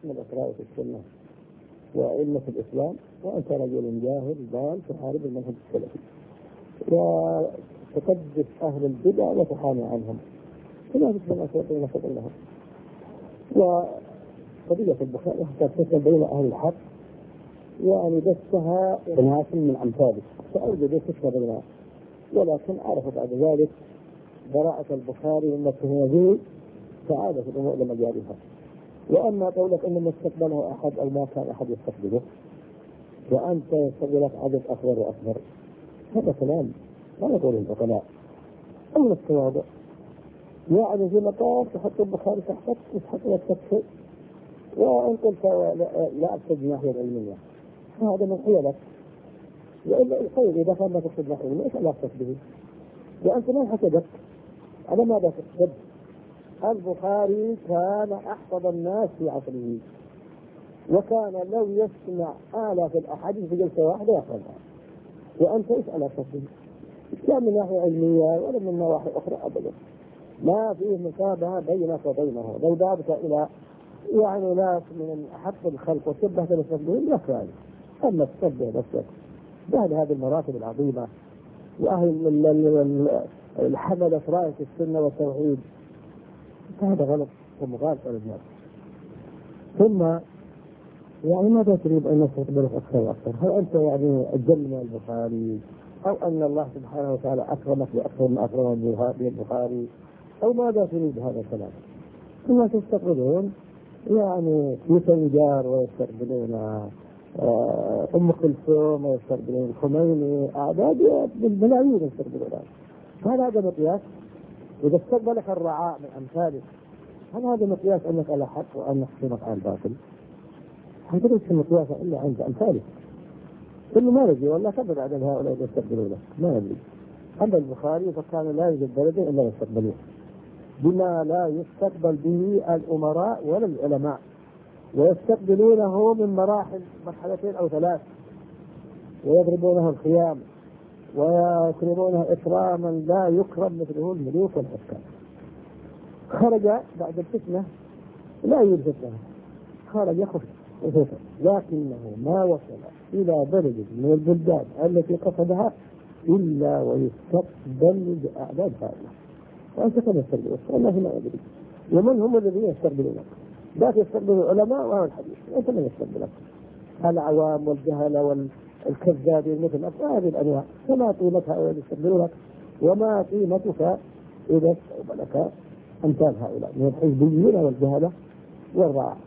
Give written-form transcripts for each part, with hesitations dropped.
من الأقراء في السنة وأئمة الإسلام، وأنت رجل جاهل ضال تحارب المنهج السلفي وتقدس أهل البدع وتحامي عنهم، فلا بد من أن نفضل لهم. وقضية البخاري حتى تفصل بين أهل الحق يعني دسها ناس من أمثاله، فأوجد فكرة بينها، ولكن عرفوا بعد ذلك براءة البخاري من التهمة فعادت الأمور لمجالها. وأما قولك أن ما استقبله أحد أو ما كان أحد يستقبله وأنت يستقبلك عدد أكبر وأكبر، هذا كلام لا يقوله العقلاء. أما التواضع يعني في مقام تحط البخاري تحتك وتحط نفسك شيء، وإن قلت لا أقصد الناحية العلمية هذا من حيلك، وإلا الخير إذا كان ما تقصد الناحية العلمية إيش علاقتك به؟ وأنت ما حسبت على ماذا تقصد؟ البخاري كان أحفظ الناس في عصره، وكان لو يسمع آلاف الأحاديث في جلسة واحدة يحفظها، وأنت ايش علاقتك به؟ لا من ناحية علمية ولا من نواحي أخرى أبدا، ما فيه مشابهة بينك وبينه. لو ذهبت إلى يعني ناس من أحق الخلق وشبهت نفسك بهم لا فعل، أما تشبه نفسك بأهل هذه المراتب العظيمة وأهل الحملة راية السنة والتوحيد، هذا غلط ومغالطة للناس. ثم يعني ماذا تريد أن تقبلك أكثر وأكثر؟ هل أنت يعني أجل من البخاري، أو أن الله سبحانه وتعالى أكرمك بأكثر من أكرم البخاري، أو ماذا تريد هذا الكلام؟ ثم تستقبلون يعني يسنجار ويستقبلون أم كلثوم ويستقبلون الخميني، أعداد بالملايين يستقبلون. هل هذا مقياس؟ إذا استقبلك الرعاء من أمثالك هل هذا مقياس أنك على حق وأنك تنق على الباطل؟ هل تدرس المقياس إلا عند أمثالك؟ كل ما يجي والله كبر عدد هؤلاء يستقبلونه ما يدري. أما البخاري فكان لا يوجد بلد إلا يستقبلوه بما لا يستقبل به الأمراء ولا العلماء، ويستقبلونه من مراحل مرحلتين أو ثلاث، ويضربونه الخيام ويكرمونه إكراما لا يكرم مثله الملوك والحكام. خرج بعد الفتنة لا يوجد فتنة، خرج خفت لكنه ما وصل إلى بلد من البلدان التي قصدها إلا ويستقبل بأعداد هؤلاء. وأنت كم يستقبلون؟ والله ما أدري. ومن هم الذين يستقبلونك؟ لا يستقبل العلماء وأهل الحديث، أنت من يستقبلك؟ العوام والجهلة والكذابين مثل هذه الأنواع. فما قيمة هؤلاء يستقبلونك، وما قيمتك إذا استقبلك أمثال هؤلاء من الحزبيين والجهلة والرعاة.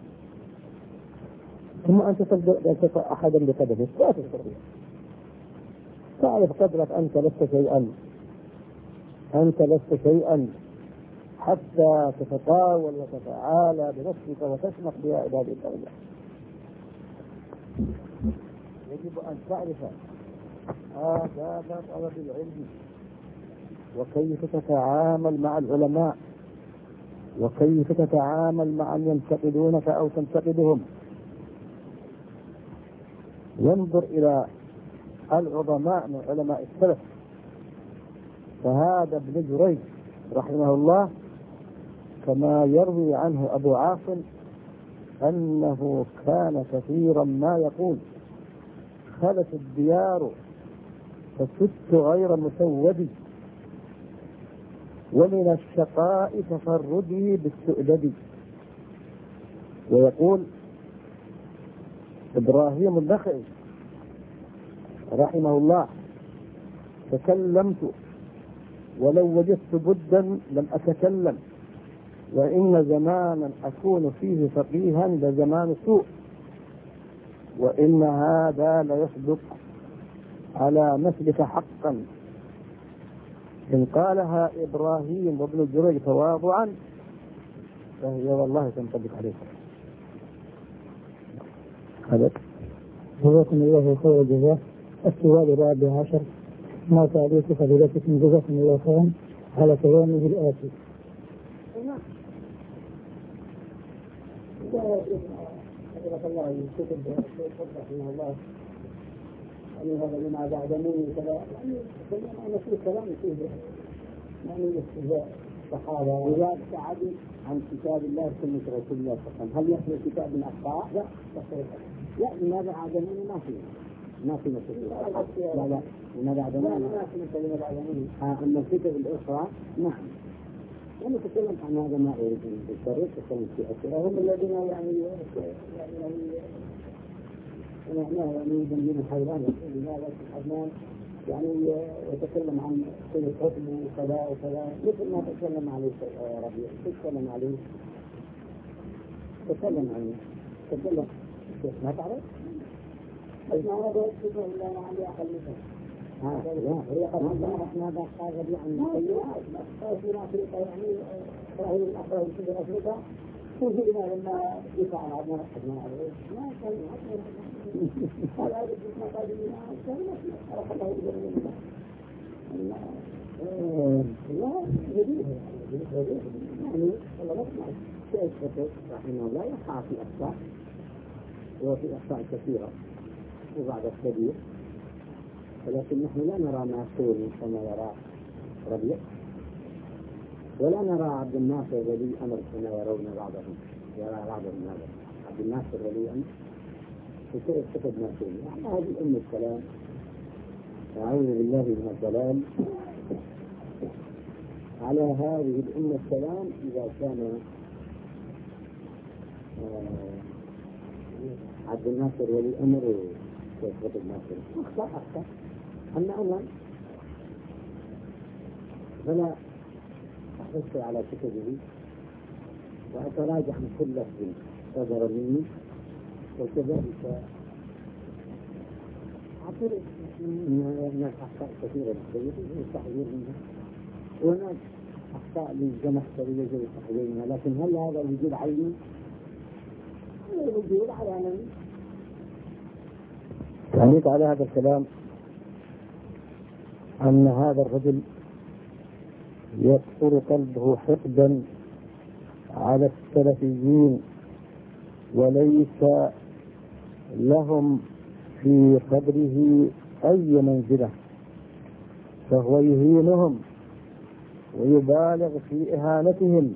ثم أنت تلقى أحدا بقدمه لا تستطيع. تعرف قدرك أنت لست شيئا حتى تتطاول وتتعالى بنفسك وتسمح بها عباد الله. يجب أن تعرف آداب طلب العلم، وكيف تتعامل مع العلماء، وكيف تتعامل مع من ينتقدونك أو تنتقدهم. ينظر إلى العظماء من علماء السلف، فهذا ابن جريج رحمه الله كما يروي عنه أبو عاصم أنه كان كثيرا ما يقول: خلت الديار فست غير مسودي، ومن الشقاء تفردي بالسؤدد. ويقول إبراهيم النخعي رحمه الله: تكلمت ولو وجدت بدا لم أتكلم، وإن زمانا أكون فيه فقيها لزمان سوء، وإن هذا ليصدق على مثلك حقا. إن قالها إبراهيم وابن جريج تواضعا فهي والله تنطبق عليك. هذا جزاكم الله خير الجزاء. السؤال الرابع عشر: ما تعليق فضيلتكم جزاكم الله خيرا على كلامه الآتي؟ الله يكتب رحمه الله يعني هذا لما بعد مني كذا، يعني أنا في كلام فيه يعني الاستهزاء الصحابة إذا ابتعدوا عن كتاب الله وسنة رسول الله صلى الله عليه وسلم هل يخلو الكتاب من أخطاء؟ لا لماذا عدموني ما في مثل لا لماذا عدموني ما في مثل لماذا عدموني أما الكتب الأخرى نعم. أنا أتكلم عن هذا ما أريد بالطريق تكلم في أسئلة هم الذين يعني يجنبون الحيوان لماذا الحيوان يعني يتكلم عن كل حكم وكذا وكذا مثل ما تكلم عليه ربيع تتكلم عليه تكلم عنه تكلم ما تعرف؟ اسمع هذا يكتبه إلا أنا عندي أقل مثل لا هي قد عندنا إحنا بقى ربيع عن في أفريقيا يعني رأي الأخرى في أفريقيا توجد لما يدفع عن عدنا عليه ما كان هذا ما قال لي أروح الله يجري لا جديد يعني والله نسمع شيء رحمه الله يقع في أخطاء وفي أخطاء كثيرة وبعد الكبير ولكن نحن لا نرى ما يقول كما يرى ربيع ولا نرى عبد الناصر ولي أمر كما يرون بعضهم يرى بعضهم هذا عبد الناصر ولي أمر وكيف استفدنا فيه هذه أم الكلام أعوذ بالله من الضلال على هذه الأمة السلام إذا كان عبد الناصر ولي أمر وكيف الناصر أخطأ أما أولا فلا أحس على كتبه وأتراجع من كل لفظ صدر مني وكذلك أعترف من أخطاء كثيرة للسيد والتحذير منها وهناك أخطاء للزمخشري يجب التحذير منها لكن هل هذا الوجود عيني؟ الوجود على من؟ تعليق على هذا الكلام أن هذا الرجل يكثر قلبه حقدا على السلفيين وليس لهم في قدره أي منزلة فهو يهينهم ويبالغ في إهانتهم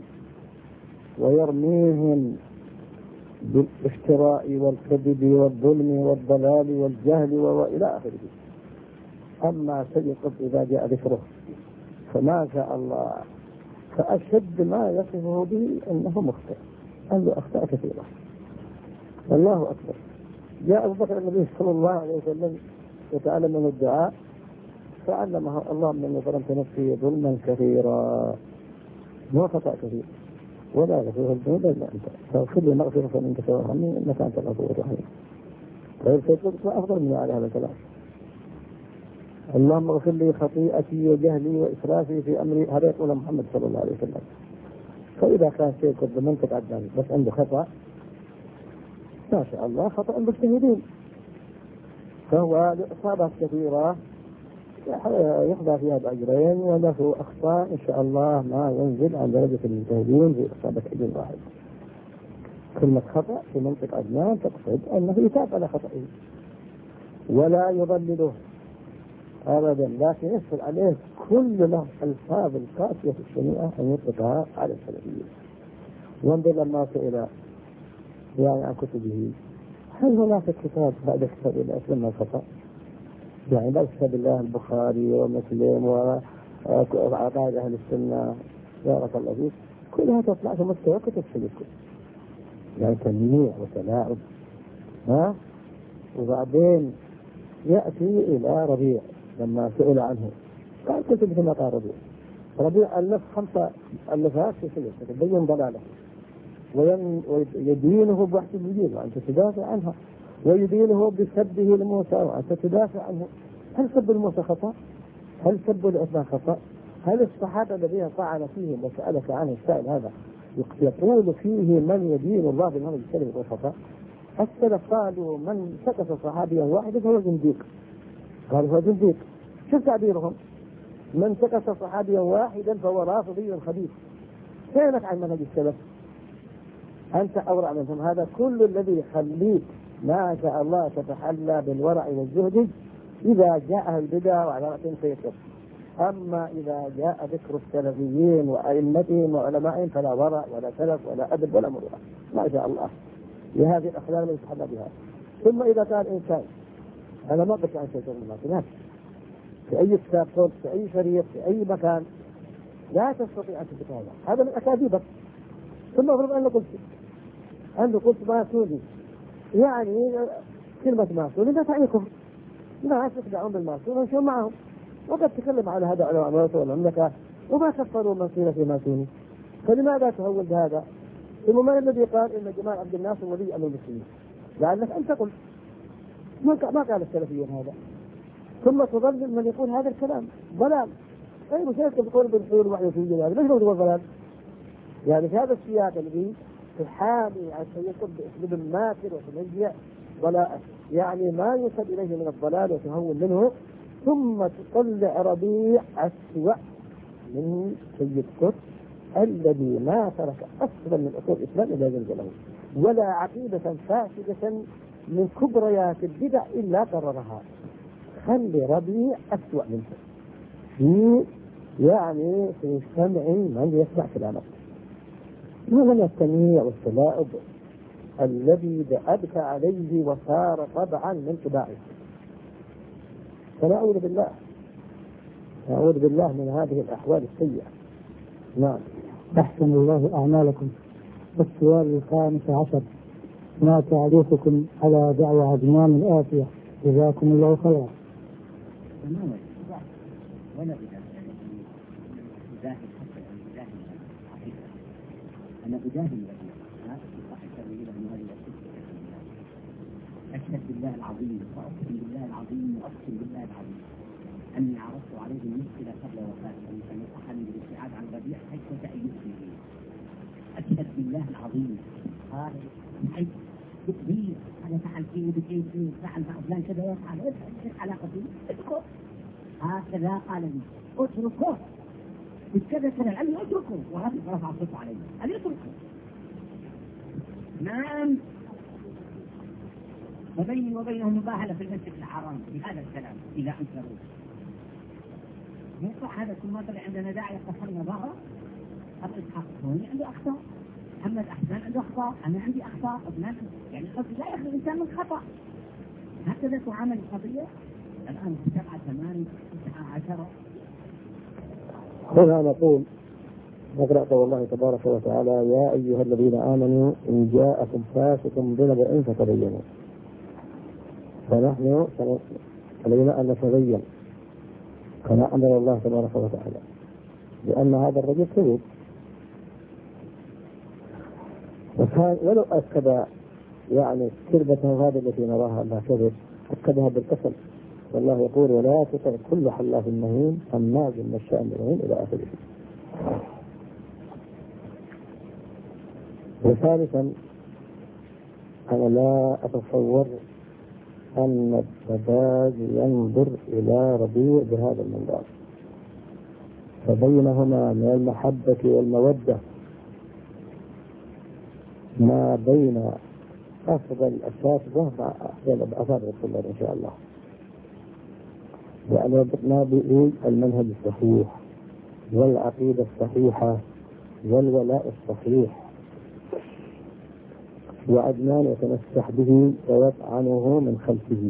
ويرميهم بالافتراء والكذب والظلم والضلال والجهل وإلى آخره. أما سيد قطب إذا جاء ذكره فما شاء الله فأشد ما يصفه به أنه مخطئ عنده أخطاء كثيرة. الله أكبر. جاء أبو بكر النبي صلى الله عليه وسلم يتعلم من الدعاء فعلمه اللهم إني ظلمت نفسي ظلما كثيرا مو خطأ كثير ولا غفور الذنوب إلا أنت فاغفر لي مغفرة فإنك ترحمني إنك أنت الغفور الرحيم. غير سيد أفضل من على هذا الكلام. اللهم اغفر لي خطيئتي وجهلي وإسرافي في أمري هذا يقول محمد صلى الله عليه وسلم. فإذا كان شيء قد منطق عدنان بس عنده خطأ ما شاء الله خطأ بالشهيدين فهو لإصابات كثيرة يحظى فيها بأجرين وله أخطاء إن شاء الله ما ينزل عن درجة المجتهدين في إصابة أجر واحد. كلمة خطأ في منطق عدنان تقصد أنه يتاب على خطئه ولا يضلله أبدا لكن يسهل عليه كل له الفاظ القاسية الشنيعة أن يطلقها على السلفيين. وانظر لما سئل يعني عن كتبه هل هناك كتاب بعد كتاب الله أسلم الخطأ؟ يعني بعد كتاب الله البخاري ومسلم وعقائد أهل السنة بارك الله فيك كلها تطلع في مستوى كتب سلفكم يعني تنميع وتلاعب وبعدين يأتي إلى ربيع لما سئل عنه قال كنت مثل ما قال ربيع ألف 5 ألفات في سلسلة تبين ضلاله ويدينه بوحدة الوجود وأنت تدافع عنها ويدينه بسبه لموسى وأنت تدافع عنه. هل سب الموسى خطأ؟ هل سب العثمان خطأ؟ هل الصحابة الذين طعن فيهم وسألك عنه السائل هذا يقول فيه من يدين الله بالمنهج السلفي يقول خطأ؟ السلف قالوا من سكت صحابيا واحدا فهو زنديق. قالوا هو زنديق. شوف تعبيرهم من سكت صحابيا واحدا فهو رافضي خبيث. فينك عن منهج السلف؟ أنت أورع منهم. هذا كل الذي يخليك ما شاء الله تتحلى بالورع والزهد إذا جاءه البدع وعلى رأسهم سيكفر أما إذا جاء ذكر السلفيين وأئمتهم وعلمائهم فلا ورع ولا سلف ولا أدب ولا مروءة ما شاء الله لهذه الأخلاق التي يتحلى بها. ثم إذا كان إنسان أنا ما بك عن شيء من الناس في أي كتاب في أي شريط في أي مكان لا تستطيع أن تثبت هذا من أكاذيبك. ثم أفرض أنه قلت ماسوني يعني كلمة ماسوني لا تعني كفر، ناس يخدعون بالماسون ويمشون معهم، وقد تكلم على هذا علماء الموت والمملكة وما كفروا من قيل في ماسوني، فلماذا تهول بهذا؟ ثم من الذي قال إن جمال عبد الناصر ولي أمر المسلمين؟ لعلك أنت قلت ما قال السلفيين هذا، ثم تضلل من يقول هذا الكلام ضلال. غير شيء تقول بالحلول وحده في الجلال ليش هو ضلال؟ يعني في هذا السياق الذي تحامي عن يقول باسلوب ماكر وتنجع ولا يعني ما يوصل اليه من الضلال وتهون منه، ثم تطلع ربيع أسوأ من سيد قطب الذي ما ترك اصلا من اصول الاسلام الا زلزله، ولا عقيده فاسده من كبريات البدع الا قررها. خلي ربيع أسوأ منه في يعني في سمع من يسمع كلامه، هذا من التمييع والتلاعب الذي أبكى عليه وصار طبعا من طباعه. فنعوذ بالله من هذه الأحوال السيئة. نعم. أحسن الله أعمالكم. السؤال 15: ما تعليقكم على دعوة عدنان الآتية؟ جزاكم الله خيرا. ولا أجاهل حتى أجاهل حقيقة أنا أجاهل لا أحسن إلى من هذه أشهد بالله العظيم وأقسم بالله العظيم وأقسم بالله العظيم أني عرضت عليه المشكلة قبل وفاته أن يصحني بالابتعاد عن ربيع حيث تأيدني. أشهد بالله العظيم قال حيث تكبير أنا فعل فيه بشيء فعل فلان كذا يفعل إيش علاقته؟ اتركه. هكذا قال لي اتركه كذا كذا قال لي اتركه ورفع صوته علي قال لي اتركه. نعم. وبيني وبينه مباهلة في المسجد الحرام بهذا الكلام إذا أنكروه. يطلع هذا ثم طلع عندنا داعي قصرنا ظهره. أبو إسحاق الثاني عنده أخطاء، محمد أحسان عنده أخطاء، أنا عندي أخطاء، يعني القصد لا يخلو الإنسان من خطأ. هكذا تعامل القضية. الآن 7 8 9 10. هنا نقول نقرأ قول الله تبارك وتعالى: يا أيها الذين آمنوا إن جاءكم فاسق بنبأ فتبينوا. فنحن علينا أن نتبين كما أمر الله تبارك وتعالى، لأن هذا الرجل كذب، وكان ولو أكد يعني كذبة هذه التي نراها أنها كذب أكدها بالكسل، والله يقول: ولا تطع كل حلاف مهين هماز مشاء بنميم إلى آخره. وثالثا أنا لا أتصور أن السباج ينظر إلى ربيع بهذا المنظار، فبينهما من المحبة والمودة ما بين أفضل الأساتذة مع أفضل الطلاب إن شاء الله. وأن ربطنا به المنهج الصحيح والعقيدة الصحيحة والولاء الصحيح، وعدنان يتمسح به ويطعنه من خلفه.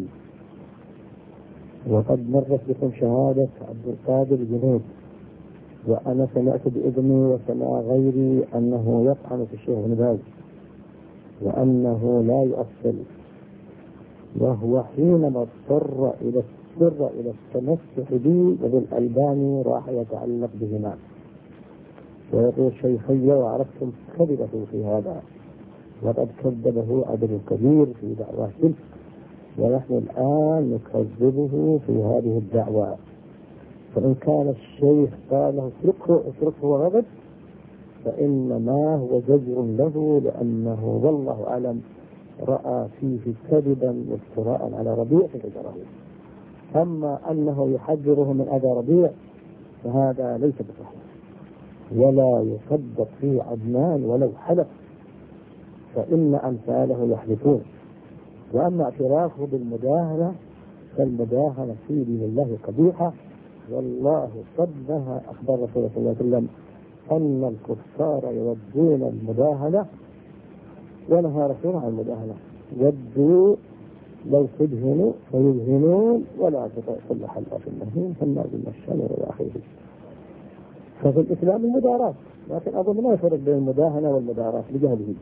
وقد مرت بكم شهادة عبد القادر جنيد، وأنا سمعت بإذني وسمع غيري أنه يطعن في الشيخ ابن باز وأنه لا يؤصل، وهو حينما اضطر إلى التمسح به وبالألباني راح يتعلق بهما ويقول: شيخي وعرفتم كذبه في هذا، وقد كذبه عبد الكبير في دعوة تلك، ونحن الآن نكذبه في هذه الدعوة. فإن كان الشيخ قال له اتركه وغضب، فإنما هو زجر له، لأنه والله أعلم رأى فيه كذبا وافتراء على ربيع فزجره. أما أنه يحذره من أذى ربيع فهذا ليس بصحيح، ولا يصدق فيه عدنان ولو حلف، فإن أمثاله يحلفون. وأما اعترافه بالمداهنة فالمداهنة في دين الله قبيحة، والله قد نهى أخبار رسول الله صلى الله عليه وسلم أن الكفار يودون المداهنة، ونهى رسول عن المداهنة. ودوا لو تدهنوا فيدهنون ولا تطع كل حلاف مهين هماز مشاء إلى آخره. ففي الإسلام المداراة، لكن أظن ما يفرق بين المداهنة والمداراة لجهله.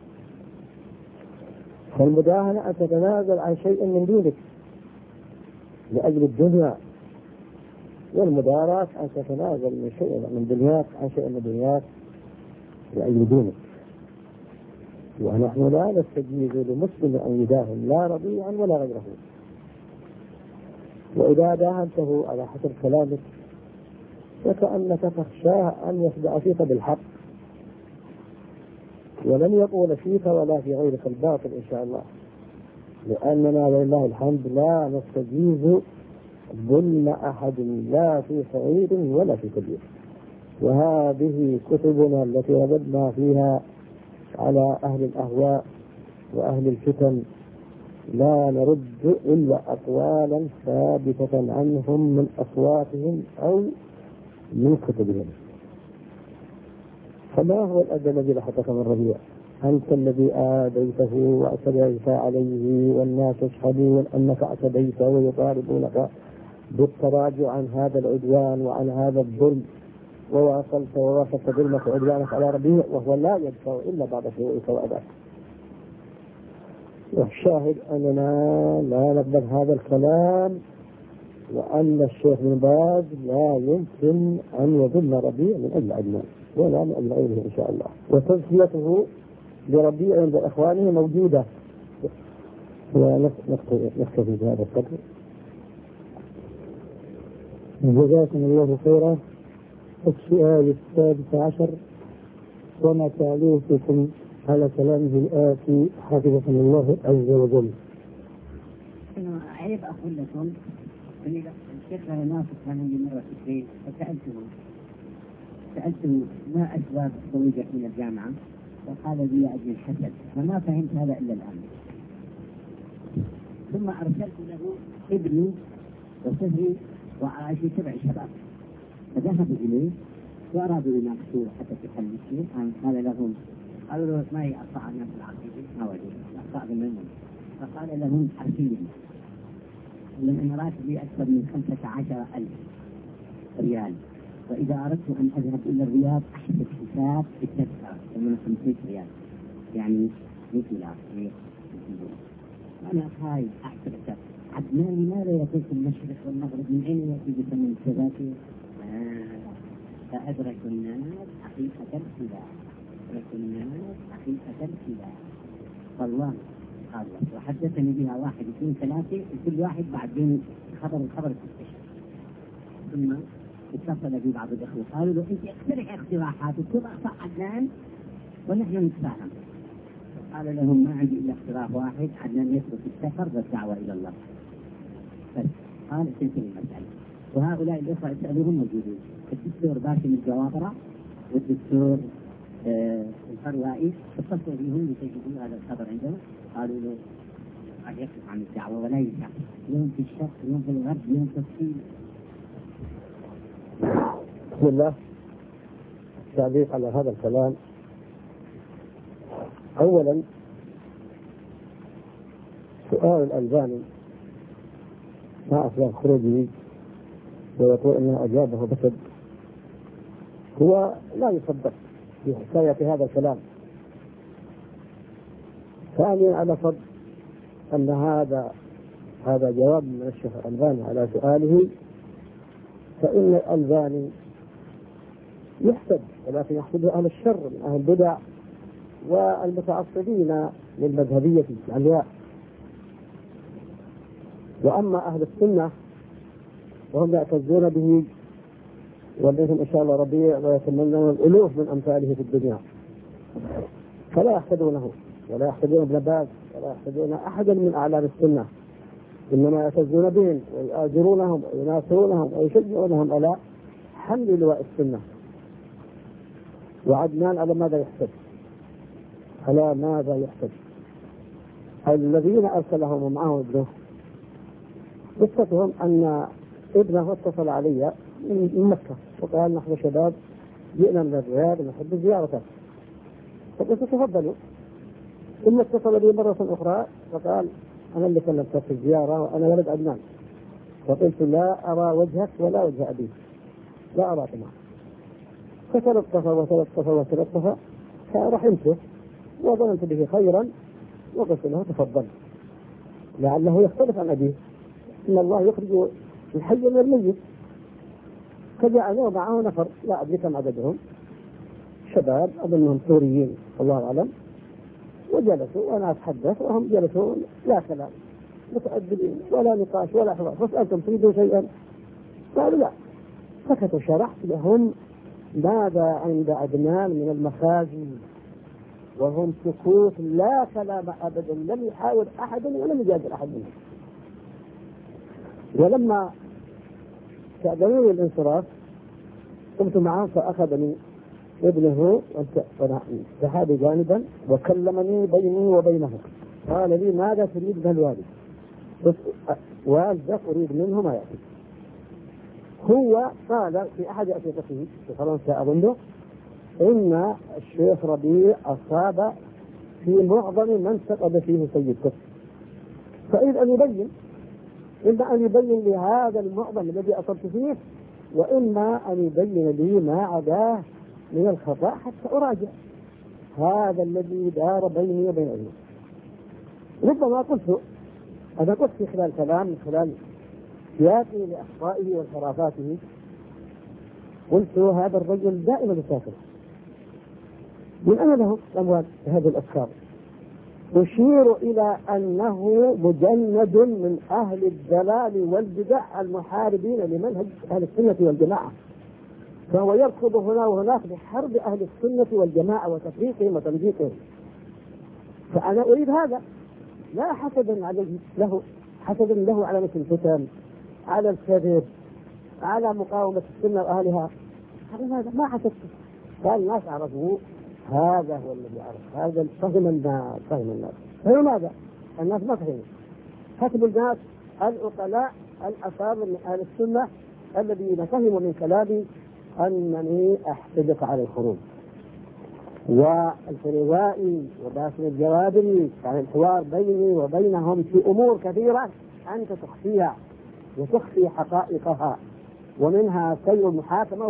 فالمداهنة أن تتنازل عن شيء من دينك لأجل الدنيا، والمداراة أن تتنازل من شيء من دنياك عن شيء من دنياك لأجل دينك. ونحن لا نستجيز لمسلم أن يداهن لا رضيعا ولا غيره. وإذا داهنته على حسب كلامك فكأنك تخشاه أن يخدع فيك بالحق، ولن يقول فيك ولا في غيرك الباطل إن شاء الله، لأننا ولله الحمد لا نستجيز ظلم أحد لا في صغير ولا في كبير. وهذه كتبنا التي رددنا فيها على أهل الأهواء وأهل الفتن لا نرد إلا أقوالا ثابتة عنهم من أصواتهم أو من كتبهم. فما هو الأذى الذي لحقك من ربيع؟ أنت الذي آذيته واعتديت عليه والناس يشهدون أنك اعتديت ويطالبونك بالتراجع عن هذا العدوان وعن هذا الظلم، وواصلت ظلمك وعدوانك على ربيع وهو لا يدفع إلا بعد شروعك وأداك. والشاهد أننا لا نقبل هذا الكلام، وأن الشيخ بن باز لا يمكن أن يذم ربيع من أجل عدنان ولا من أجل غيره إن شاء الله. وتزكيته لربيع عند إخوانه موجودة. ونكتفي بهذا القدر. جزاكم الله خيرا. السؤال 16: وما تعليقكم على كلامه الآتي حفظكم الله عز وجل؟ أنا أعيب أقول لكم أن الشيخ ناصر كان عندي مرة في البيت سألته ما أسباب خروجك من الجامعة، فقال لي أجل الحسد، فما فهمت هذا إلا الآن. ثم أرسلت له ابني وصهري وعائشة 7 شباب، فذهبوا إليه وأرادوا يناقشوه حتى في حل الشيء. قال لهم، قالوا له ما هي أخطاء الناس العقيدة؟ ما وجد أخطاء بالمنهج. فقال لهم حرفيا: لأن راتبي أكثر من 15,000 ريال، وإذا أردت أن أذهب إلى الرياض أحسب حساب بالتذكرة من 500 ريال، يعني 100 دولار. أنا خايف أحسب حساب. عدنان لماذا يأتي في المشرق والمغرب؟ من أين يأتي بثمن التذاكر؟ فأدرك الناس حقيقة الخلاف، والله قال. وحدثني بها 1 2 3، وكل واحد بعدين الخبر تستشف. ثم اتصل بي بعض الأخوة قالوا له: أنت اقترح اقتراحات وكل أخطاء عدنان ونحن نتفاهم. قال لهم: ما عندي إلا اقتراح واحد، عدنان يترك السفر والدعوة إلى الله بس. قال: تنتهي المسألة. وهؤلاء الأخوة يسألوهم موجودين، الدكتور باسم الجوابرة والدكتور الفروائي، اتصلوا بهم لتجدوا هذا الخبر عندهم. قالوا له: قد يقف عن الدعوة ولا ينفع، يوم في الشرق يوم في الغرب يوم في الصين. بسم الله. تعليق على هذا الكلام: أولا سؤال الألباني مع أسباب خروجه ويقول أنه أجابه بسد، هو لا يصدق في حكاية هذا الكلام. ثانيا على فرض أن هذا جواب من الشيخ الألباني على سؤاله، فإن الألباني يحسد، ولكن يحسد أهل الشر من أهل البدع والمتعصبين للمذهبية العلياء. وأما أهل السنة وهم يعتزون به وبهم إن شاء الله ربيع ويتمنون الألوف من أمثاله في الدنيا، فلا يحسدونه ولا يحسدون ابن باز ولا يحسدون أحدا من أعلام السنة، إنما يعتزون بهم ويؤازرونهم ويناصرونهم ويشجعونهم على حمل لواء السنة. وعدنان على ماذا يحسد؟ على ماذا يحسد؟ الذين أرسلهم ومعهم ابنه قصتهم أن ابنه اتصل علي من مكة وقال نحن شباب جئنا من الرياض ونحب زيارته، فقلت تفضلوا. ثم اتصل بي مرة أخرى وقال أنا اللي كلمتك في الزيارة وأنا ولد عدنان، فقلت لا أرى وجهك ولا وجه أبيك، لا أراك معه. فتلطف فرحمته وظننت به خيرا وقلت له تفضل لعله يختلف عن أبيه، إن الله يخرج الحي من الميت. فجاء معه نفر لا أدري كم عددهم، شباب أظنهم سوريين الله أعلم، وجلسوا وأنا أتحدث وهم جلسوا لا كلام متأدبين ولا نقاش ولا حوار. فسألتم تريدوا شيئا؟ قالوا لا. سكتوا. شرحت لهم ماذا عند عدنان من المخازن وهم سكوت لا كلام أبدا، لم يحاول أحد ولم يجادل أحد منهم. ولما استأذنوني الانصراف قمت معه فأخذني ابنه وانتحى جانبا وكلمني بيني وبينه، قال لي ماذا تريد من الوالد؟ والدك أريد منه ما يأتي. هو قال في أحد أسئلته في فرنسا أظنه إن الشيخ ربيع أصاب في معظم من سقط فيه سيد قطب، فإذ أن يبين، إما أن يبين لي هذا المعظم الذي أصبت فيه، وإما أن يبين لي ما عداه من الخطأ حتى أراجع. هذا الذي دار بيني وبين ابني. ربما قلت أنا قلت في خلال كلام من خلال سياقي لأخطائه وانحرافاته، قلت هذا الرجل دائما يسافر، من أين له الأموال بهذه الأفكار؟ أشير إلى أنه مجند من أهل الضلال والبدع المحاربين لمنهج أهل السنة والجماعة، فهو يركض هنا وهناك بحرب أهل السنة والجماعة وتفريقهم وتمزيقهم. فأنا أريد هذا، لا حسدا عليه له، حسدا له على مثل الفتن، على الكذب، على مقاومة السنة وأهلها، هذا ما حسدت. قال الناس عرفوا هذا هو الذي عرف، هذا فهم الناس. فلماذا؟ الناس ما فهموا. كتب الناس العقلاء الأصابر من أهل السنة الذين فهموا من كلامي أنني أحتجق على الخروج. والفريوائي وباسل الجوابري كان الحوار بيني وبينهم في أمور كثيرة أنت تخفيها وتخفي حقائقها، ومنها سير المحاكمة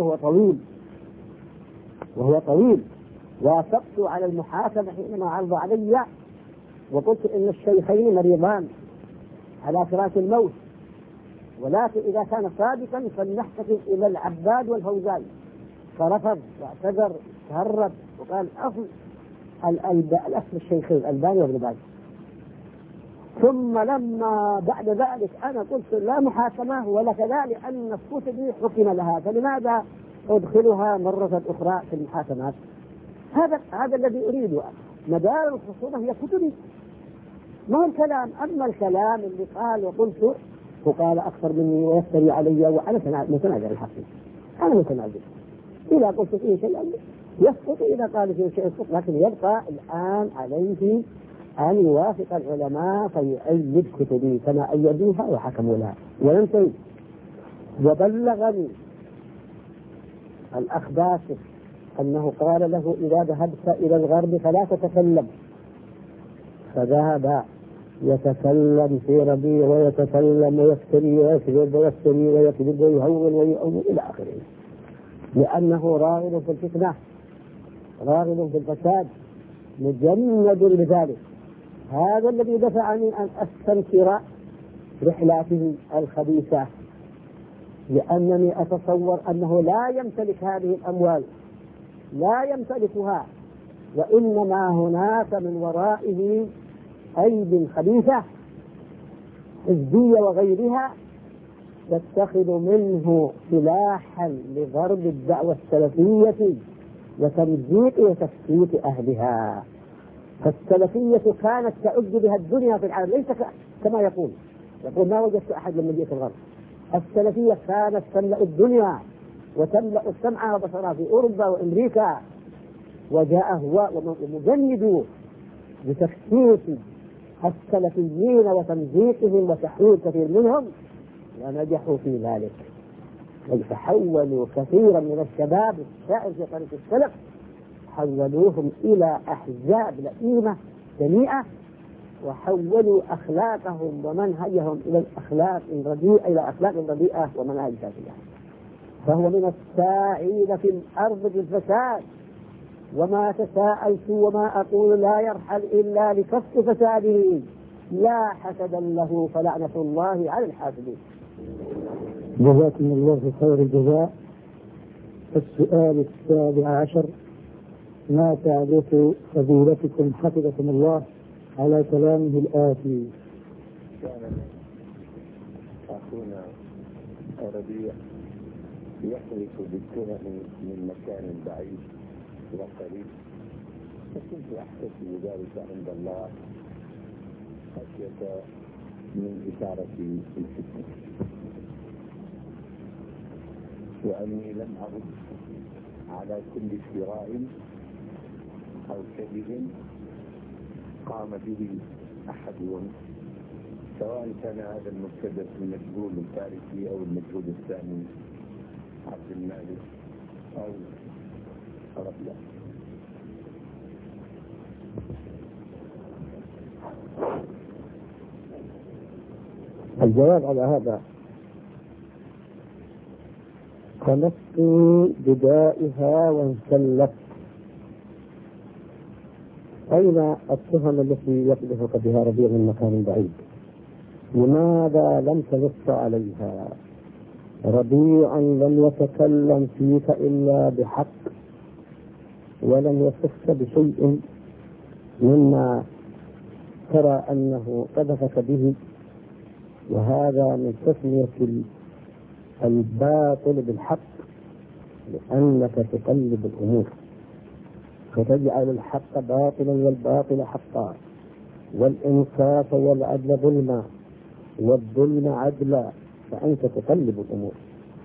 وهو طويل. وافقت على المحاكمة حينما عرض علي وقلت إن الشيخين مريضان على فراش الموت، ولكن إذا كان صادقا فلنحتكم إلى العباد والفوزان، فرفض واعتذر تهرب وقال أصل الأصل الشيخين الألباني وابن باز. ثم لما بعد ذلك أنا قلت لا محاكمة ولا كذا لأن كتبي حكم لها، فلماذا أدخلها مرة أخرى في المحاكمات؟ هذا الذي أريده. مدار الخصومة هي كتبي ما هو الكلام. أما الكلام اللي قال وقلت وقال أكثر مني ويفتري علي وأنا متنازل الحق، أنا متنازل. إذا قلت فيه شيء يسقط، إذا قال فيه شيء يسقط، لكن يبقى الآن عليه أن يوافق العلماء فيؤيد كتبي كما أيدوها وحكموا لها وينتهي. وبلغني الأخ باسل أنه قال له إذا ذهبت إلى الغرب فلا تتكلم، فذهب يتكلم في ربيع ويتكلم ويفتري ويكذب ويفتري ويكذب ويهون ويؤول إلى آخره، لأنه راغب في الفتنة، راغب في الفساد، مجند لذلك. هذا الذي دفعني أن أستنكر رحلاته الخبيثة، لأنني أتصور أنه لا يمتلك هذه الأموال، لا يمتلكها، وإنما هناك من ورائه أيد خبيثة حزبية وغيرها تتخذ منه سلاحا لضرب الدعوة السلفية وتمزيق وتفكيك أهلها. فالسلفية كانت تعد بها الدنيا في العالم، ليس كما يقول ما وجدت أحد لما جئت الغرب. السلفية كانت تملأ الدنيا وتملأ السمع وبصرها في أوروبا وأمريكا، وجاء هو ومجند بتفكيك السلفيين وتمزيقهم وتحويل كثير منهم ونجحوا في ذلك، فحولوا كثيرا من الشباب السائر في طريق السلف حولوهم إلى أحزاب لئيمة دنيئة، وحولوا أخلاقهم ومنهجهم إلى أخلاق رديئة ومناهج فاسدة. فهو من الساعين في الأرض بالفساد، وما تساءلت وما أقول لا يرحل إلا لكف فساده، لا حسدا له فلعنة الله على الحاسدين. جزاكم الله خير الجزاء. السؤال 17: ما تعرف فضيلتكم حفظكم الله على كلامه الآتي؟ كان أخونا ربيع يحرص بالتهم من مكان بعيد وقريب، فكنت أحتسب ذلك عند الله خشية من إثارة الفتنة، وأني لم أرد على كل افتراء أو كذب قام به أحد، سواء كان هذا المبتدأ المجهول الفارسي أو المجهول الثاني عبد المالك أو ربيع. الجواب على هذا: خلصت بدائها وانسلت. أين التهم التي يقذفك بها ربيع من مكان بعيد؟ لماذا لم تنص عليها؟ ربيع لم يتكلم فيك إلا بحق، ولم يصفك بشيء مما ترى أنه قذفك به، وهذا من تسمية الباطل بالحق، لأنك تقلب الأمور فتجعل الحق باطلا والباطل حقا، والإنصاف والعدل ظلما والظلم عدلا، فأنت تقلب الأمور.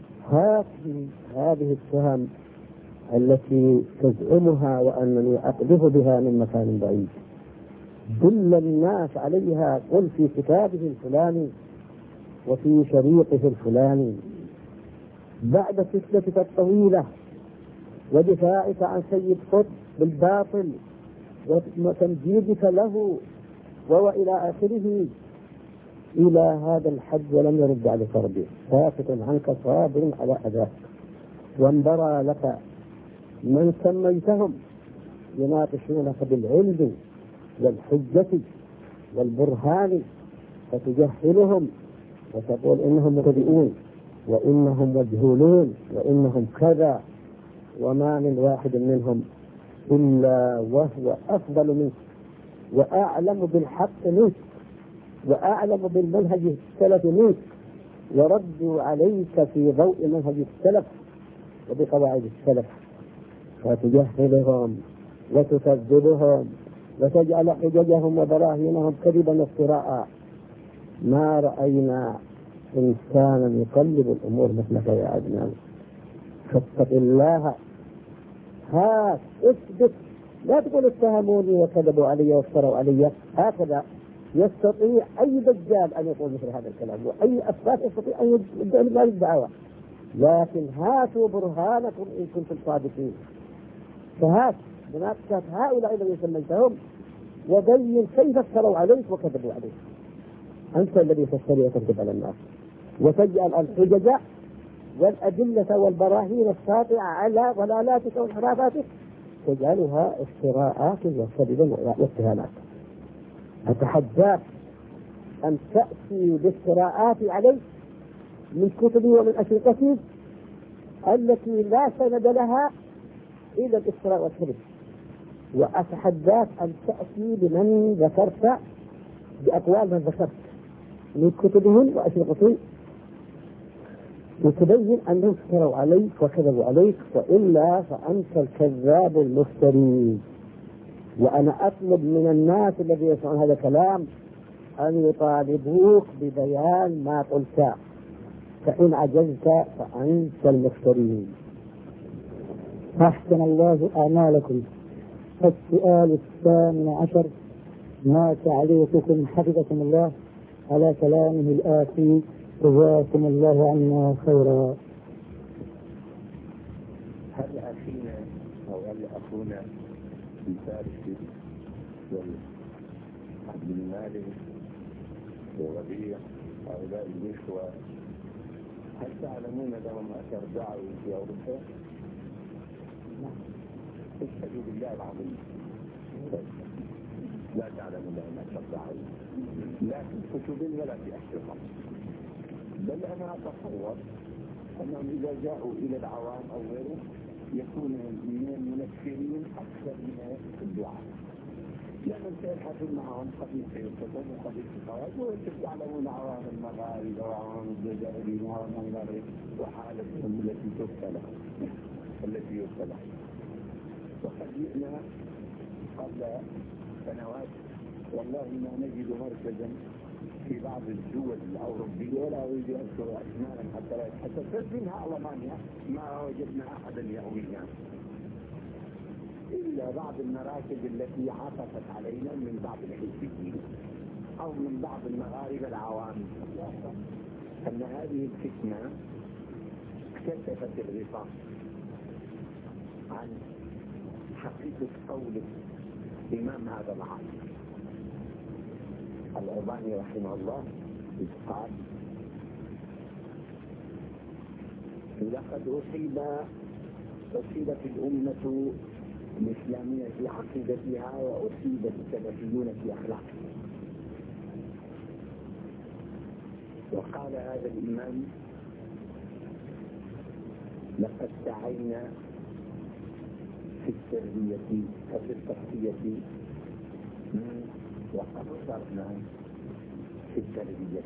هذه التهم التي تزعمها وأنني أقذف بها من مكان بعيد، دل الناس عليها، قل في كتابه الفلاني وفي شريطه الفلاني، بعد فتنتك الطويلة ودفاعك عن سيد قطب بالباطل وتمجيدك له وإلى آخره إلى هذا الحد، ولم يرد عليك ربي، ساكت عنك صابر على أذاك. وانبرى لك من سميتهم يناقشونك بالعلم والحجة والبرهان، فتجهلهم وتقول إنهم مبتدئون وإنهم مجهولون وإنهم كذا، وما من واحد منهم إلا وهو أفضل منك وأعلم بالحق منك وأعلم بالمنهج السلف منك، وردوا عليك في ضوء منهج السلف وبقواعد السلف، فتجهلهم وتكذبهم وتجعل حججهم وبراهينهم كذبا وافتراء. ما رأينا إنسانا يقلب الأمور مثلك يا عدنان، فاتق الله. اثبت، لا تقول اتهموني وكذبوا علي وافتروا علي. هكذا يستطيع أي دجال أن يقول مثل هذا الكلام، وأي أفاك يستطيع أن يدعو مثل هذه الدعوة، لكن هاتوا برهانكم إن كنتم صادقين. فهات بناقشة هؤلاء الذين سميتهم وبين كيف افتروا عليك وكذبوا عليك. أنت الذي تفتري وتكذب على الناس وتجعل الحجج والأدلة والبراهين الساطعة على ضلالاتك وانحرافاتك تجعلها افتراءات وكذبا واتهامات. أتحداك أن تأتي بافتراءات عليك من كتبي ومن أشرطتي التي لا سند لها إلا الافتراء والكذب، وأتحداك أن تأتي بمن ذكرت بأقوال من ذكرت من كتبهم وأشرطتهم وتبين أنهم افتروا عليك وكذبوا عليك، وإلا فأنت الكذاب المفتري. وأنا أطلب من الناس الذين يسمعون هذا الكلام أن يطالبوك ببيان ما قلت، فإن عجزت فأنت المفتري. أحسن الله أعمالكم. السؤال 18: ما تعليقكم حفظكم الله على كلامه الآتي جزاكم الله عنا خيرا. هل أخينا أو هل أخونا في فارس والعبد المالك وربيع هؤلاء الإخوة هل تعلمون لهم أثر دعوي في أوروبا؟ اشهدوا بالله العظيم لا تعلمون لهم أثر دعوي لا في كتب ولا في أشرطة، بل أنا أتصور أنهم إذا جاءوا إلى العوام أو غيره يكون من المنفرين أكثر من الدعاء، لأنهم سيبحثون معهم قضية في الكتب وقضية في القواعد وتعلمون عوام المغارب وعوام الجزائريين وعوام المغرب وحالتهم التي يبتلى. وقد جئنا قبل سنوات والله ما نجد مركزا في بعض الدول الأوروبية ولا أريد أن أذكر أسماء حتى لا يتحدث منها ألمانيا ما وجدنا أحدا يأوينا إلا بعض المراكز التي عطفت علينا من بعض الحزبيين أو من بعض المغاربة العوام أن هذه الفتنة كشفت الغطاء عن حقيقة قول إمام هذا العصر الألباني رحمه الله قال لقد أصيبت الأمة الإسلامية في عقيدتها وأصيب السلفيون في أخلاقها. وقال هذا الإمام لقد سعينا في التربية وفي التصفية وقصرنا في التربية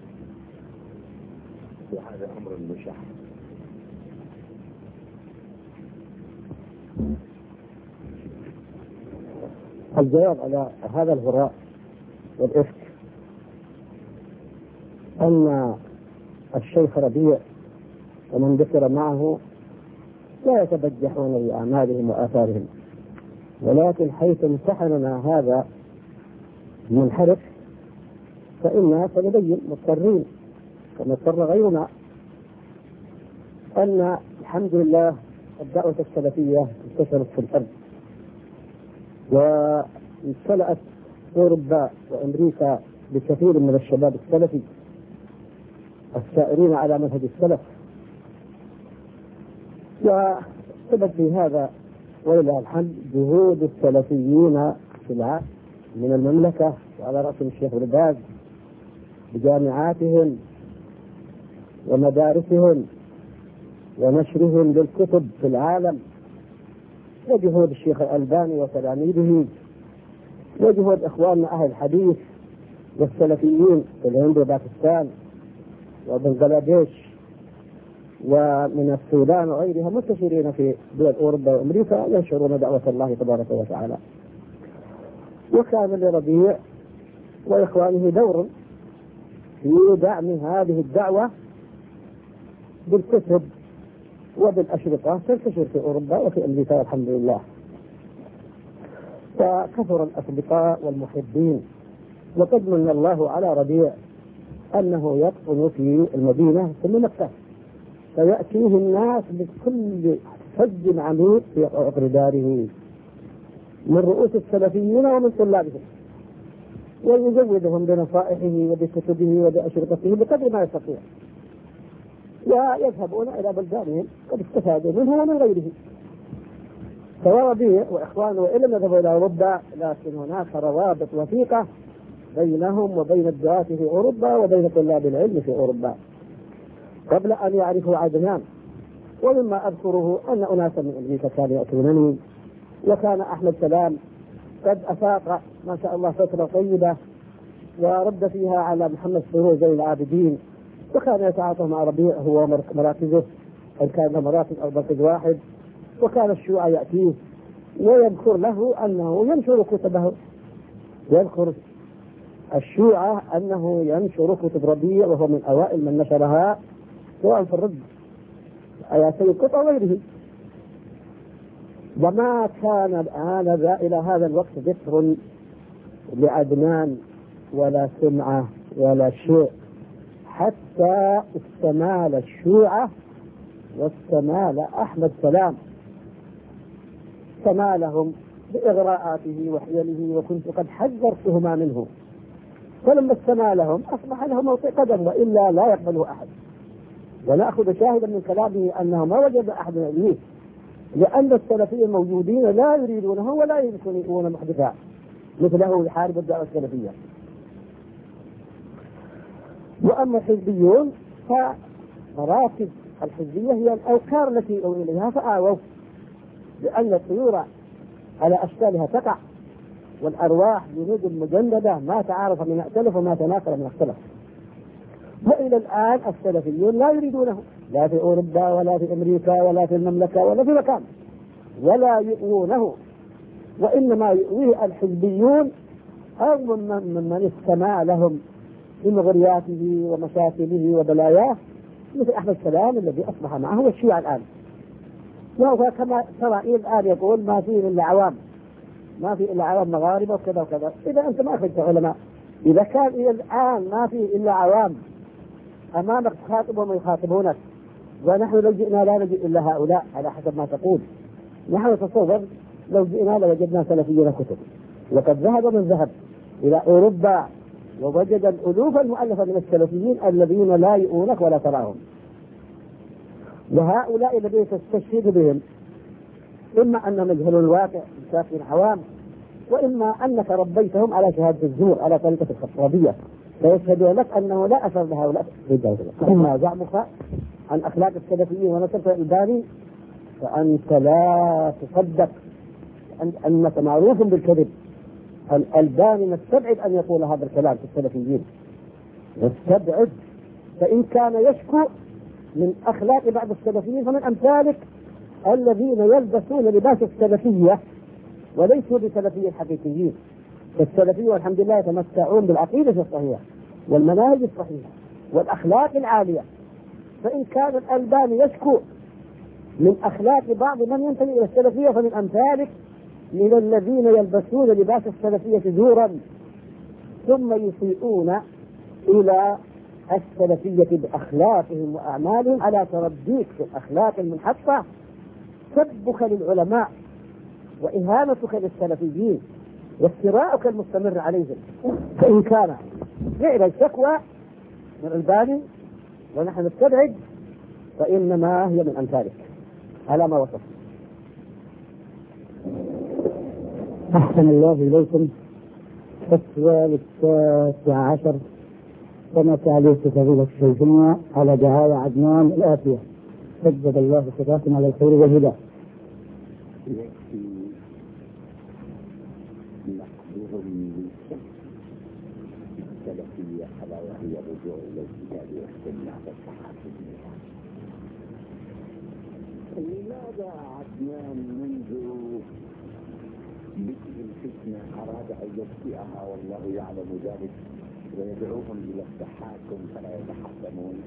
وهذا أمر مشاهد. الجواب على هذا الهراء والإفك أن الشيخ ربيع ومن ذكر معه لا يتبجحون بأعمالهم وآثارهم، ولكن حيث امتحننا هذا المنحرف فإننا سنبين مضطرين كما اضطر غيرنا أن الحمد لله الدعوة السلفية انتشرت في الأرض وامتلأت أوروبا وأمريكا بكثير من الشباب السلفي السائرين على منهج السلف، وسبب في هذا ولله الحمد جهود السلفيين في العالم من المملكة وعلى رأسهم الشيخ ابن باز بجامعاتهم ومدارسهم ونشرهم للكتب في العالم، وجهود الشيخ الألباني وتلاميذه، وجهود إخواننا أهل الحديث والسلفيين في الهند وباكستان وبنغلاديش ومن السودان وغيرها منتشرين في دول أوروبا وأمريكا ينشرون دعوة الله تبارك وتعالى. وكان لربيع وإخوانه دور في دعم هذه الدعوة بالكتب وبالأشرطة تنتشر في أوروبا وفي أمريكا والحمد لله. فكثر الأصدقاء والمحبين، وقد من الله على ربيع أنه يقطن في المدينة ثم مكة فيأتيه الناس بكل فج عميق في عقر داره من رؤوس السلفيين ومن طلابهم، ويزودهم بنصائحه وبكتبه وبأشرطته بقدر ما يستطيع، ويذهبون إلى بلدانهم قد استفادوا منه ومن غيره. فربيع وإخوانه وإن لم يذهبوا إلى أوروبا لكن هناك روابط وثيقة بينهم وبين الدعاة في أوروبا وبين طلاب العلم في أوروبا قبل أن يعرفوا عدنان. ومما أذكره أن أناسا من أمريكا كانوا يأتونني، وكان أحمد سلام قد أفاق ما شاء الله فترة طيبة ورد فيها على محمد سرور زي العابدين، وكان يتعاطى مع ربيع هو مراكزه إن كان مراكز أو مركز واحد، وكان الشيوعة يأتيه ويذكر له أنه ينشر كتبه، يذكر الشيوعة أنه ينشر كتب ربيع وهو من أوائل من نشرها سواء في الرد آياتي القطع وغيره. وما كان الآن إلى هذا الوقت ذكر لعدنان ولا سمعة ولا شيء حتى استمال الشيوعة واستمال أحمد سلام، استمالهم بإغراءاته وحيله، وكنت قد حذرتهما منه، فلما استمالهم أصبح له موطئ قدم، وإلا لا يقبله أحد. ونأخذ شاهدا من كلامه أنه ما وجد أحد يأويه، لأن السلفيين الموجودين لا يريدونه ولا يريدون محدثا مثله يحارب الدعوة السلفية. وأما الحزبيون فمراكز الحزبية هي الأوكار التي أووا إليها فآووا، لأن الطيور على أشكالها تقع، والأرواح جنود مجندة، ما تعارف من ائتلف وما تناكر من اختلف. وإلى الآن السلفيون لا يريدونه، لا في أوروبا ولا في أمريكا ولا في المملكة ولا في مكان، ولا يؤوونه، وإنما يؤويه الحزبيون أو من استمع لهم بمغرياته ومشاكله وبلاياه، مثل أحمد سلام الذي أصبح معه والشيعة الآن. وهو كما ترى الآن يقول ما فيه إلا عوام، ما فيه إلا عوام مغاربة وكذا وكذا. إذا أنت ما أخذت علماء، إذا كان إلى الآن ما فيه إلا عوام أمامك تخاطبهم ويخاطبونك، ونحن لو جئنا لا نجد إلا هؤلاء على حسب ما تقول. نحن نتصور لو جئنا لوجدنا سلفيين كتب، وقد ذهب من ذهب إلى أوروبا ووجد الألوف المؤلفة من السلفيين الذين لا يؤونك ولا تراهم. وهؤلاء الذين تستشهد بهم إما أنهم يجهلون الواقع بشكل عوام، وإما أنك ربيتهم على شهادة الزور على طريقة الخطابية، فيشهدون لك أنه لا أثر لهؤلاء رجال. أما زعمك عن أخلاق السلفيين ونصرة الألباني فأنت لا تصدق، أنك معروف بالكذب. الألباني نستبعد أن يقول هذا الكلام في السلفيين، نستبعد. فإن كان يشكو من أخلاق بعض السلفيين فمن أمثالك الذين يلبسون لباس السلفية وليسوا بسلفيين حقيقيين. فالسلفيين والحمد لله يتمتعون بالعقيدة الصحيحة والمناهج الصحيحة والأخلاق العالية. فإن كان الألباني يشكو من أخلاق بعض من ينتمي إلى السلفية فمن أمثالك من الذين يلبسون لباس السلفية زورا ثم يسيئون إلى السلفية بأخلاقهم وأعمالهم على ترديك في الأخلاق المنحطة، سبك للعلماء وإهانتك للسلفيين وافتراءك المستمر عليهم. فإن كان فعلا شكوى من الألباني ونحن نستبعد، فإنما هي من أمثالك على ما وصف. أحسن الله إليكم. السؤال 19 كما تعليق فضيلة الشيخنا على دعاية عدنان الآتية، سجد الله صفاتنا على الخير والهدى. يكفي نحضرهم للشك السلفية على وهي الرجوع إلى الكتاب والسنة والصحابة. لماذا عدنان منذ بدء الفتنة أراد أن يطفئها والله يعلم ذلك ويدعوهم إلى التحاكم فلا يتحكمون؟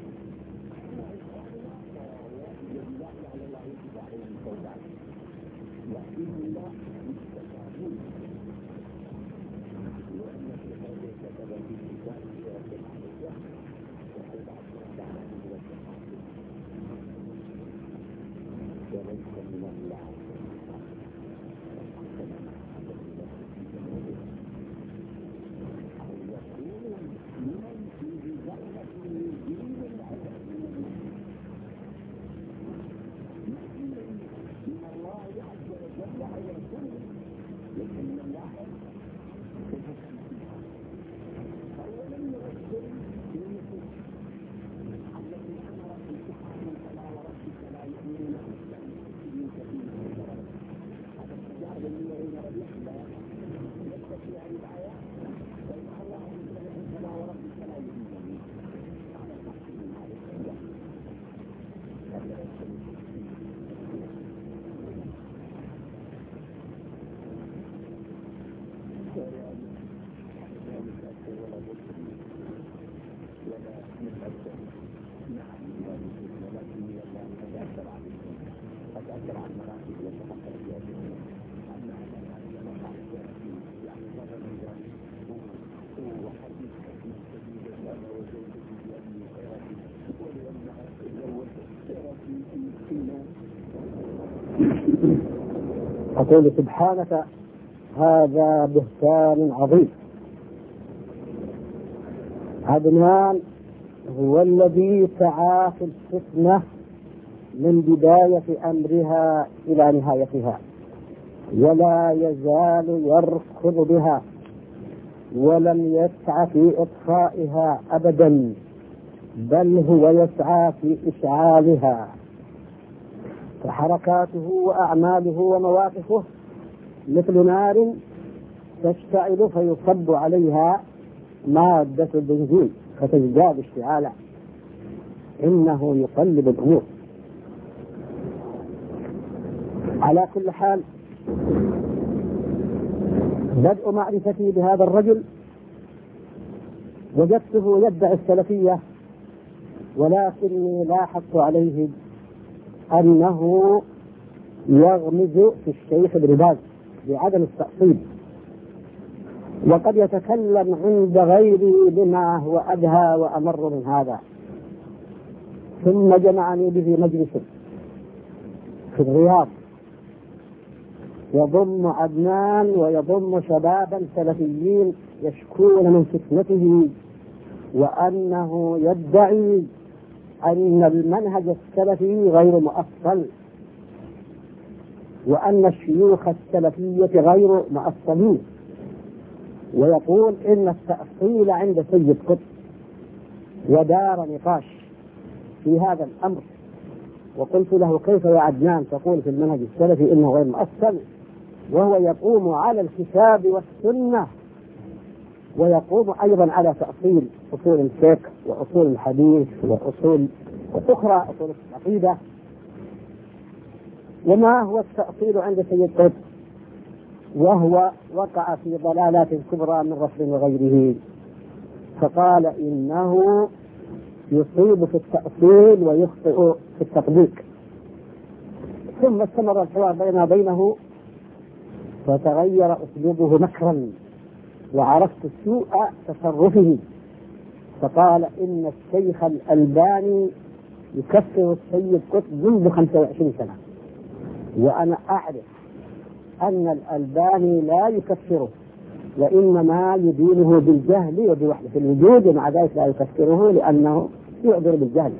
أقول سبحانك هذا بهتان عظيم. عدنان هو الذي سعى في الفتنة من بداية أمرها إلى نهايتها، ولا يزال يركض بها، ولم يسعى في إطفائها أبدا، بل هو يسعى في إشعالها. فحركاته وأعماله ومواقفه مثل نار تشتعل فيصب عليها مادة البنزين فتزداد اشتعالا. إنه يقلب الأمور. على كل حال، بدء معرفتي بهذا الرجل وجدته يدعي السلفية، ولكني لاحظت عليه أنه يغمز في الشيخ ابن باز بعدم التأصيل، وقد يتكلم عند غيره بما هو أدهى وأمر من هذا. ثم جمعني به مجلس في الرياض يضم عدنان ويضم شبابا سلفيين يشكون من فتنته، وأنه يدعي أن المنهج السلفي غير مؤصل، وأن الشيوخ السلفية غير مؤصلين، ويقول إن التأصيل عند سيد قطب. ودار نقاش في هذا الأمر، وقلت له: كيف يا عدنان تقول في المنهج السلفي إنه غير مؤصل وهو يقوم على الكتاب والسنة، ويقوم أيضا على تأصيل أصول الفقه وأصول الحديث وأصول أخرى، أصول العقيدة؟ وما هو التأصيل عند سيد قطب وهو وقع في ضلالات كبرى من رفض وغيره؟ فقال: إنه يصيب في التأصيل ويخطئ في التطبيق. ثم استمر الحوار بيننا وبينه، فتغير أسلوبه مكرا، وعرفت سوء تصرفه. فقال: إن الشيخ الألباني يكفر السيد قطب منذ 25 سنة، وأنا أعرف أن الألباني لا يكفره، وإنما يدينه بالجهل وبوحدة الوجود، ومع ذلك لا يكفره لأنه يعذر بالجهل.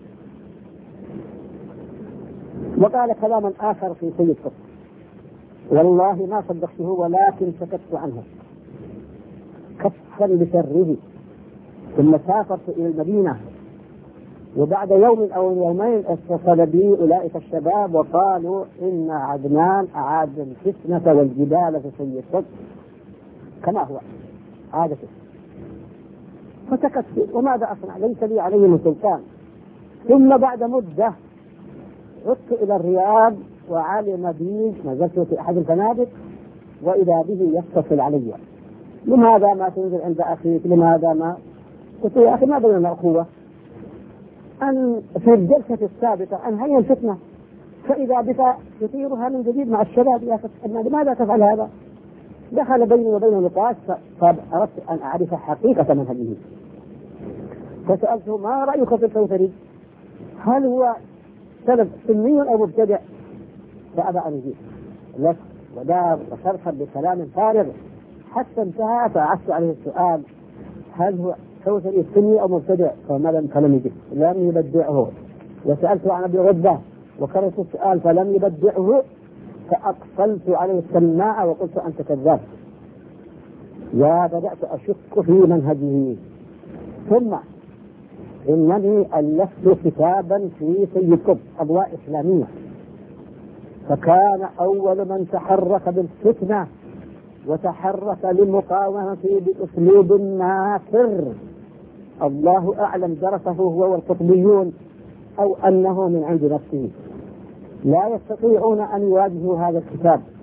وقال كلاما آخر في سيد قطب والله ما صدقته، ولكن سكت عنه كفا لشره. ثم سافرت إلى المدينة، وبعد يوم أو يومين اتصل بي أولئك الشباب وقالوا إن عدنان أعاد الفتنة والجدال في سيد قطب كما هو عادته. فسكت، وماذا أصنع؟ ليس لي عليه من سلطان. ثم بعد مدة عدت إلى الرياض، وعلم بي، نزلت في أحد الفنادق وإذا به يتصل علي: لماذا ما تنزل عند أخيك؟ لماذا ما؟ قلت: يا أخي ما بيننا أخوة، أن في الجلسة السابقة أنهينا الفتنة، فإذا بك تثيرها من جديد مع الشباب. يا أخي لماذا تفعل هذا؟ دخل بيني وبينه نقاش، فأردت أن أعرف حقيقة منهجه. فسألته: ما رأيك في الكوثري؟ هل هو سلف سني أو مبتدع؟ فأبى أن يجيب، لف ودار وشرحا بكلام فارغ حتى انتهى. فأعدت عليه السؤال: هل هو كوثري سني أو مبتدع؟ فلم يجب، لم يبدعه. وسألته عن أبي غدة وكررت السؤال فلم يبدعه، فأقفلت عليه السماعة وقلت: أنت كذاب. وبدأت أشك في منهجه. ثم إنني ألفت كتابا في سيد قطب، أضواء إسلامية، فكان أول من تحرك بالفتنة وتحرك للمقاومة بأسلوب نافر. الله أعلم درسه هو والقطبيون أو أنه من عند نفسه. لا يستطيعون أن يواجهوا هذا الكتاب